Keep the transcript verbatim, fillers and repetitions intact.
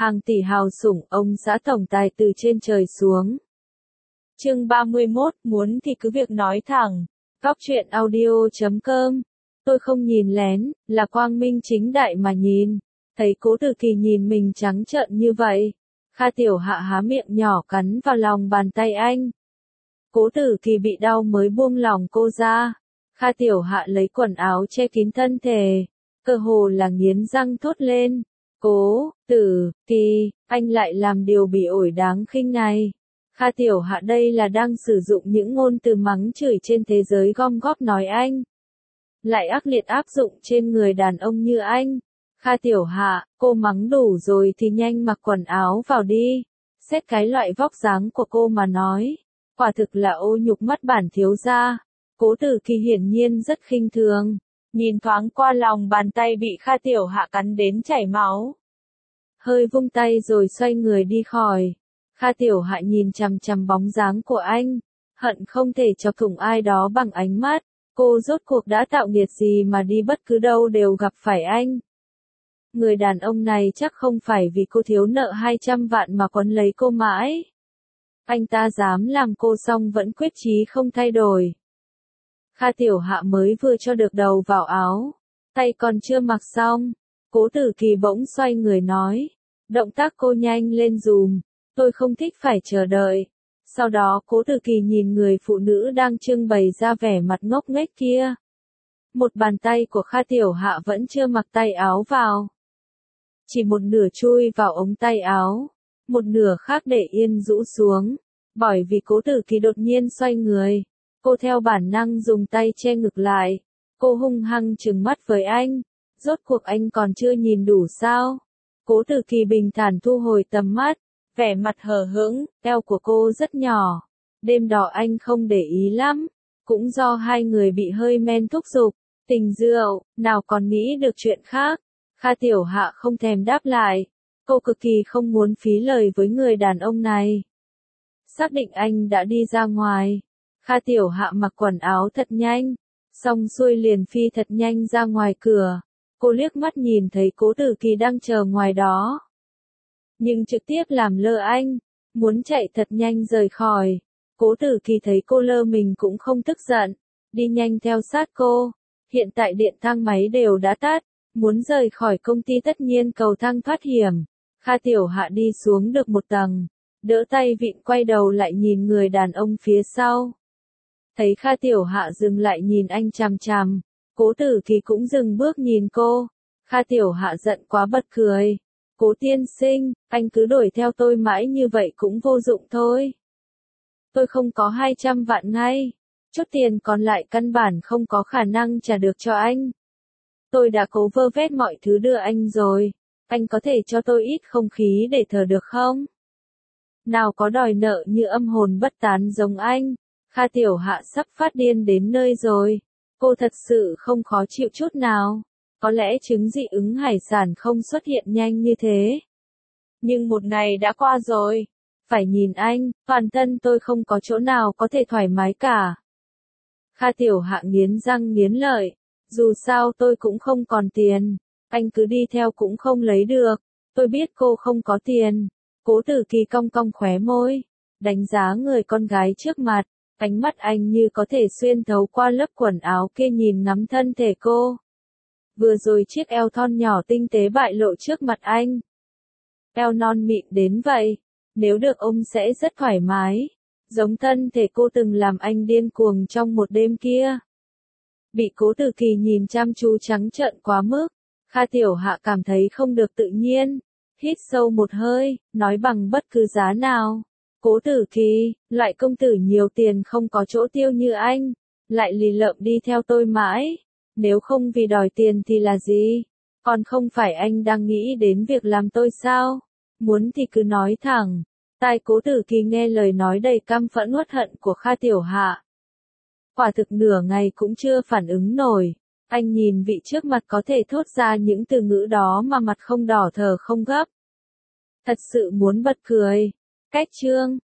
hàng tỷ hào sủng, ông xã tổng tài từ trên trời xuống. Chương ba mươi mốt, muốn thì cứ việc nói thẳng. Góc truyện audio chấm com. Tôi không nhìn lén, là quang minh chính đại mà nhìn. Thấy Cố Tử Kỳ nhìn mình trắng trợn như vậy. Kha Tiểu Hạ há miệng nhỏ cắn vào lòng bàn tay anh. Cố Tử Kỳ bị đau mới buông lòng cô ra. Kha Tiểu Hạ lấy quần áo che kín thân thể. Cơ hồ là nghiến răng thốt lên. Cố Tử Kỳ, anh lại làm điều bị ổi đáng khinh này. Kha Tiểu Hạ đây là đang sử dụng những ngôn từ mắng chửi trên thế giới gom góp nói anh. Lại ác liệt áp dụng trên người đàn ông như anh. Kha Tiểu Hạ, cô mắng đủ rồi thì nhanh mặc quần áo vào đi. Xét cái loại vóc dáng của cô mà nói. Quả thực là ô nhục mất bản thiếu gia. Cố Tử Kỳ hiển nhiên rất khinh thường. Nhìn thoáng qua lòng bàn tay bị Kha Tiểu Hạ cắn đến chảy máu. Hơi vung tay rồi xoay người đi khỏi. Kha Tiểu Hạ nhìn chằm chằm bóng dáng của anh. Hận không thể chọc thủng ai đó bằng ánh mắt. Cô rốt cuộc đã tạo nghiệt gì mà đi bất cứ đâu đều gặp phải anh. Người đàn ông này chắc không phải vì cô thiếu nợ hai trăm vạn mà quấn lấy cô mãi. Anh ta dám làm cô xong vẫn quyết chí không thay đổi. Kha Tiểu Hạ mới vừa cho được đầu vào áo. Tay còn chưa mặc xong. Cố Tử Kỳ bỗng xoay người nói. Động tác cô nhanh lên dùm. Tôi không thích phải chờ đợi. Sau đó Cố Tử Kỳ nhìn người phụ nữ đang trưng bày ra vẻ mặt ngốc nghếch kia. Một bàn tay của Kha Tiểu Hạ vẫn chưa mặc tay áo vào. Chỉ một nửa chui vào ống tay áo. Một nửa khác để yên rũ xuống. Bởi vì Cố Tử Kỳ đột nhiên xoay người. Cô theo bản năng dùng tay che ngực lại. Cô hung hăng trừng mắt với anh. Rốt cuộc anh còn chưa nhìn đủ sao? Cố Tử Kỳ bình thản thu hồi tầm mắt. Vẻ mặt hờ hững, eo của cô rất nhỏ. Đêm đó anh không để ý lắm. Cũng do hai người bị hơi men thúc giục. Tình rượu, nào còn nghĩ được chuyện khác. Kha Tiểu Hạ không thèm đáp lại. Cô cực kỳ không muốn phí lời với người đàn ông này. Xác định anh đã đi ra ngoài. Kha Tiểu Hạ mặc quần áo thật nhanh. Xong xuôi liền phi thật nhanh ra ngoài cửa. Cô liếc mắt nhìn thấy Cố Tử Kỳ đang chờ ngoài đó. Nhưng trực tiếp làm lơ anh. Muốn chạy thật nhanh rời khỏi. Cố Tử Kỳ thấy cô lơ mình cũng không tức giận. Đi nhanh theo sát cô. Hiện tại điện thang máy đều đã tắt. Muốn rời khỏi công ty tất nhiên cầu thang thoát hiểm. Kha Tiểu Hạ đi xuống được một tầng. Đỡ tay vịn quay đầu lại nhìn người đàn ông phía sau. Thấy Kha Tiểu Hạ dừng lại nhìn anh chằm chằm. Cố Tử Kỳ cũng dừng bước nhìn cô. Kha Tiểu Hạ giận quá bật cười. Cố tiên sinh, anh cứ đuổi theo tôi mãi như vậy cũng vô dụng thôi. Tôi không có hai trăm vạn ngay. Chút tiền còn lại căn bản không có khả năng trả được cho anh. Tôi đã cố vơ vét mọi thứ đưa anh rồi. Anh có thể cho tôi ít không khí để thở được không? Nào có đòi nợ như âm hồn bất tán giống anh. Kha Tiểu Hạ sắp phát điên đến nơi rồi. Cô thật sự không khó chịu chút nào. Có lẽ chứng dị ứng hải sản không xuất hiện nhanh như thế. Nhưng một ngày đã qua rồi. Phải nhìn anh, toàn thân tôi không có chỗ nào có thể thoải mái cả. Kha Tiểu Hạ nghiến răng nghiến lợi. Dù sao tôi cũng không còn tiền. Anh cứ đi theo cũng không lấy được. Tôi biết cô không có tiền. Cố Tử Kỳ cong cong khóe môi. Đánh giá người con gái trước mặt. Ánh mắt anh như có thể xuyên thấu qua lớp quần áo kia nhìn ngắm thân thể cô. Vừa rồi chiếc eo thon nhỏ tinh tế bại lộ trước mặt anh. Eo non mịn đến vậy. Nếu được ôm sẽ rất thoải mái. Giống thân thể cô từng làm anh điên cuồng trong một đêm kia. Bị Cố Tử Kỳ nhìn chăm chú trắng trợn quá mức. Kha Tiểu Hạ cảm thấy không được tự nhiên. Hít sâu một hơi, nói bằng bất cứ giá nào. Cố Tử Kỳ, loại công tử nhiều tiền không có chỗ tiêu như anh. Lại lì lợm đi theo tôi mãi. Nếu không vì đòi tiền thì là gì? Còn không phải anh đang nghĩ đến việc làm tôi sao? Muốn thì cứ nói thẳng. Tai Cố Tử Kỳ nghe lời nói đầy căm phẫn uất hận của Kha Tiểu Hạ. Quả thực nửa ngày cũng chưa phản ứng nổi. Anh nhìn vị trước mặt có thể thốt ra những từ ngữ đó mà mặt không đỏ thở không gấp. Thật sự muốn bật cười. Cách chương.